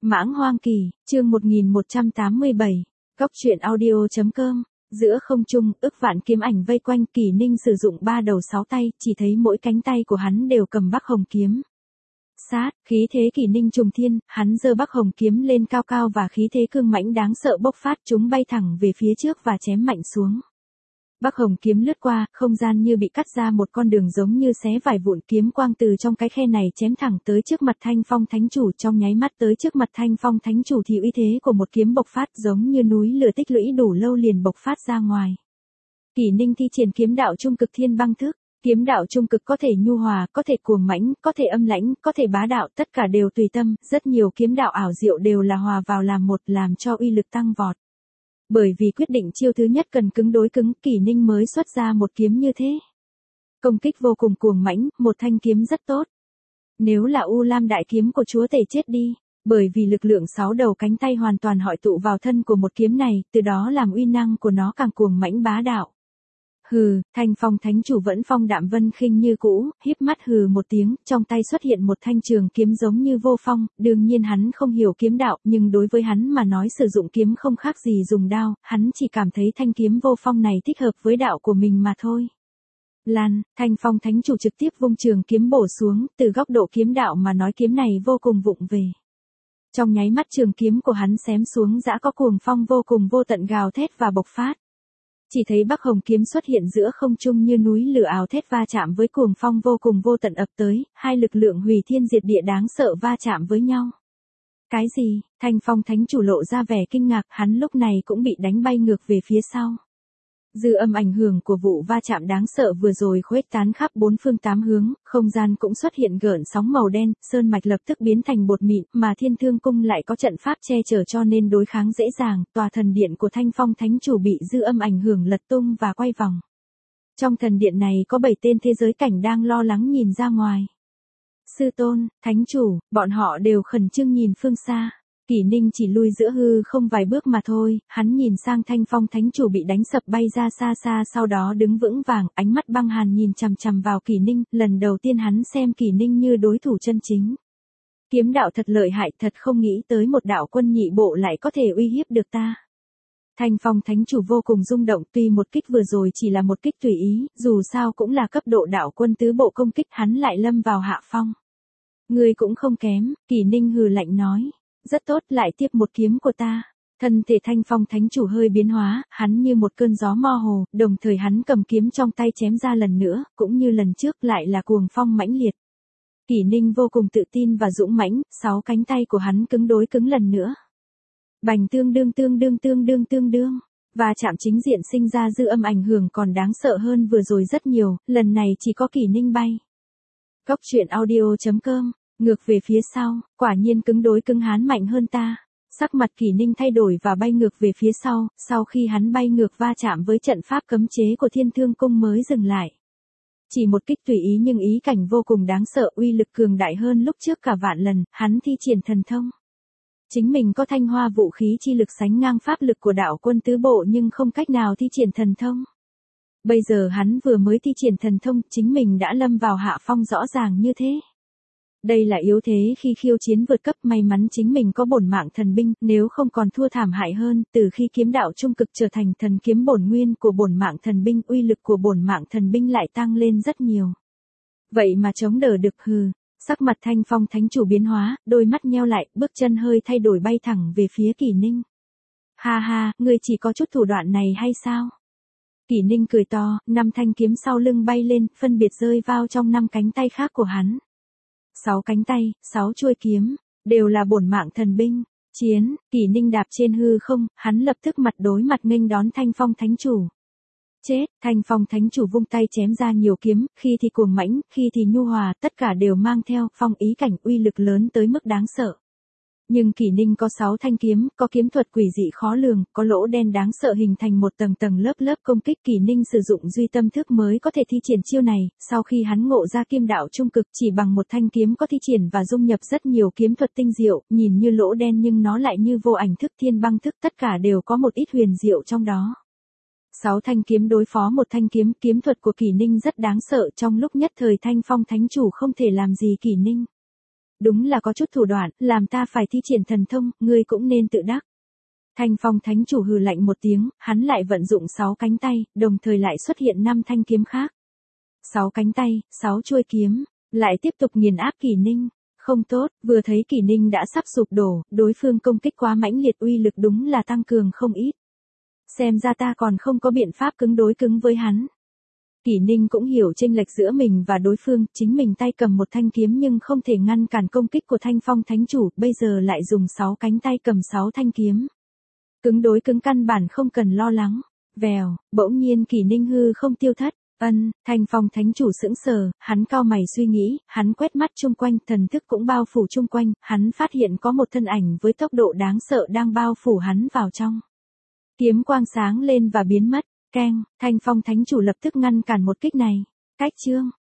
Mãng Hoang Kỳ, chương 1187, Góc truyện audio.com. Giữa không trung, ức vạn kiếm ảnh vây quanh, Kỳ Ninh sử dụng 3 đầu 6 tay, chỉ thấy mỗi cánh tay của hắn đều cầm Bắc Hồng kiếm. Sát, khí thế Kỳ Ninh trùng thiên, hắn giơ Bắc Hồng kiếm lên cao cao và khí thế cương mãnh đáng sợ bốc phát, chúng bay thẳng về phía trước và chém mạnh xuống. Bắc Hồng kiếm lướt qua, không gian như bị cắt ra một con đường giống như xé vải vụn, kiếm quang từ trong cái khe này chém thẳng tới trước mặt Thanh Phong Thánh Chủ, trong nháy mắt tới trước mặt Thanh Phong Thánh Chủ thì uy thế của một kiếm bộc phát giống như núi lửa tích lũy đủ lâu liền bộc phát ra ngoài. Kỳ Ninh thi triển kiếm đạo trung cực thiên băng thức, kiếm đạo trung cực có thể nhu hòa, có thể cuồng mãnh, có thể âm lãnh, có thể bá đạo, tất cả đều tùy tâm, rất nhiều kiếm đạo ảo diệu đều là hòa vào làm một, làm cho uy lực tăng vọt. Bởi vì quyết định chiêu thứ nhất cần cứng đối cứng, Kỳ Ninh mới xuất ra một kiếm như thế. Công kích vô cùng cuồng mãnh, một thanh kiếm rất tốt. Nếu là U Lam đại kiếm của chúa tể chết đi, bởi vì lực lượng 6 đầu cánh tay hoàn toàn hội tụ vào thân của một kiếm này, từ đó làm uy năng của nó càng cuồng mãnh bá đạo. Hừ, Thanh Phong Thánh Chủ vẫn phong đạm vân khinh như cũ, híp mắt hừ một tiếng, trong tay xuất hiện một thanh trường kiếm giống như vô phong, đương nhiên hắn không hiểu kiếm đạo, nhưng đối với hắn mà nói sử dụng kiếm không khác gì dùng đao, hắn chỉ cảm thấy thanh kiếm vô phong này thích hợp với đạo của mình mà thôi. Lan, Thanh Phong Thánh Chủ trực tiếp vung trường kiếm bổ xuống, từ góc độ kiếm đạo mà nói kiếm này vô cùng vụng về. Trong nháy mắt trường kiếm của hắn xém xuống dã có cuồng phong vô cùng vô tận gào thét và bộc phát. Chỉ thấy Bắc Hồng kiếm xuất hiện giữa không trung như núi lửa ào thét va chạm với cuồng phong vô cùng vô tận ập tới, hai lực lượng hủy thiên diệt địa đáng sợ va chạm với nhau. Cái gì? Thanh Phong Thánh Chủ lộ ra vẻ kinh ngạc, hắn lúc này cũng bị đánh bay ngược về phía sau. Dư âm ảnh hưởng của vụ va chạm đáng sợ vừa rồi khuếch tán khắp bốn phương tám hướng, không gian cũng xuất hiện gợn sóng màu đen, sơn mạch lập tức biến thành bột mịn, mà Thiên Thương Cung lại có trận pháp che chở cho nên đối kháng dễ dàng, tòa thần điện của Thanh Phong Thánh Chủ bị dư âm ảnh hưởng lật tung và quay vòng. Trong thần điện này có 7 tên thế giới cảnh đang lo lắng nhìn ra ngoài. Sư Tôn, Thánh Chủ, bọn họ đều khẩn trương nhìn phương xa. Kỳ Ninh chỉ lui giữa hư không vài bước mà thôi, hắn nhìn sang Thanh Phong Thánh Chủ bị đánh sập bay ra xa xa, sau đó đứng vững vàng, ánh mắt băng hàn nhìn chằm chằm vào Kỳ Ninh, lần đầu tiên hắn xem Kỳ Ninh như đối thủ chân chính. Kiếm đạo thật lợi hại, thật không nghĩ tới một đạo quân nhị bộ lại có thể uy hiếp được ta. Thanh Phong Thánh Chủ vô cùng rung động, tuy một kích vừa rồi chỉ là một kích tùy ý, dù sao cũng là cấp độ đạo quân tứ bộ công kích, hắn lại lâm vào hạ phong. Ngươi cũng không kém, Kỳ Ninh hừ lạnh nói. Rất tốt, lại tiếp một kiếm của ta. Thân thể Thanh Phong Thánh Chủ hơi biến hóa, hắn như một cơn gió mơ hồ, đồng thời hắn cầm kiếm trong tay chém ra lần nữa, cũng như lần trước lại là cuồng phong mãnh liệt. Kỳ Ninh vô cùng tự tin và dũng mãnh, 6 cánh tay của hắn cứng đối cứng lần nữa. Bành tương đương. Và chạm chính diện sinh ra dư âm ảnh hưởng còn đáng sợ hơn vừa rồi rất nhiều, lần này chỉ có Kỳ Ninh bay. Góc truyện audio.com. Ngược về phía sau, quả nhiên cứng đối cứng hắn mạnh hơn ta. Sắc mặt Kỳ Ninh thay đổi và bay ngược về phía sau khi hắn bay ngược va chạm với trận pháp cấm chế của Thiên Thương Cung mới dừng lại. Chỉ một kích tùy ý nhưng ý cảnh vô cùng đáng sợ, uy lực cường đại hơn lúc trước cả vạn lần, hắn thi triển thần thông. Chính mình có thanh hoa vũ khí chi lực sánh ngang pháp lực của đạo quân tứ bộ nhưng không cách nào thi triển thần thông. Bây giờ hắn vừa mới thi triển thần thông, chính mình đã lâm vào hạ phong rõ ràng như thế. Đây là yếu thế khi khiêu chiến vượt cấp, may mắn chính mình có bổn mạng thần binh, nếu không còn thua thảm hại hơn, từ khi kiếm đạo trung cực trở thành thần kiếm bổn nguyên của bổn mạng thần binh, uy lực của bổn mạng thần binh lại tăng lên rất nhiều. Vậy mà chống đỡ được hừ, sắc mặt Thanh Phong Thánh Chủ biến hóa, đôi mắt nheo lại, bước chân hơi thay đổi bay thẳng về phía Kỳ Ninh. Ha ha, ngươi chỉ có chút thủ đoạn này hay sao? Kỳ Ninh cười to, 5 thanh kiếm sau lưng bay lên, phân biệt rơi vào trong 5 cánh tay khác của hắn. 6 cánh tay, 6 chuôi kiếm, đều là bổn mạng thần binh. Chiến, Kỳ Ninh đạp trên hư không, hắn lập tức mặt đối mặt nghênh đón Thanh Phong Thánh Chủ. Chết, Thanh Phong Thánh Chủ vung tay chém ra nhiều kiếm, khi thì cuồng mãnh, khi thì nhu hòa, tất cả đều mang theo phong ý cảnh uy lực lớn tới mức đáng sợ. Nhưng Kỳ Ninh có 6 thanh kiếm, có kiếm thuật quỷ dị khó lường, có lỗ đen đáng sợ hình thành một tầng tầng lớp công kích. Kỳ Ninh sử dụng duy tâm thức mới có thể thi triển chiêu này, sau khi hắn ngộ ra kim đạo trung cực chỉ bằng một thanh kiếm có thi triển và dung nhập rất nhiều kiếm thuật tinh diệu, nhìn như lỗ đen nhưng nó lại như vô ảnh thức thiên băng thức, tất cả đều có một ít huyền diệu trong đó. 6 thanh kiếm đối phó một thanh kiếm, kiếm thuật của Kỳ Ninh rất đáng sợ, trong lúc nhất thời Thanh Phong Thánh Chủ không thể làm gì Kỳ Ninh. Đúng là có chút thủ đoạn, làm ta phải thi triển thần thông, ngươi cũng nên tự đắc. Thanh Phong Thánh Chủ hừ lạnh một tiếng, hắn lại vận dụng 6 cánh tay, đồng thời lại xuất hiện 5 thanh kiếm khác. 6 cánh tay, 6 chuôi kiếm, lại tiếp tục nghiền áp Kỷ Ninh. Không tốt, vừa thấy Kỷ Ninh đã sắp sụp đổ, đối phương công kích quá mãnh liệt, uy lực đúng là tăng cường không ít. Xem ra ta còn không có biện pháp cứng đối cứng với hắn. Kỷ Ninh cũng hiểu chênh lệch giữa mình và đối phương, chính mình tay cầm một thanh kiếm nhưng không thể ngăn cản công kích của Thanh Phong Thánh Chủ, bây giờ lại dùng 6 cánh tay cầm 6 thanh kiếm. Cứng đối cứng căn bản không cần lo lắng. Vèo, bỗng nhiên Kỷ Ninh hư không tiêu thất. Thanh Phong Thánh Chủ sững sờ, hắn cau mày suy nghĩ, hắn quét mắt chung quanh, thần thức cũng bao phủ chung quanh, hắn phát hiện có một thân ảnh với tốc độ đáng sợ đang bao phủ hắn vào trong. Kiếm quang sáng lên và biến mất. Keng, Thanh Phong Thánh Chủ lập tức ngăn cản một kích này. Cách chương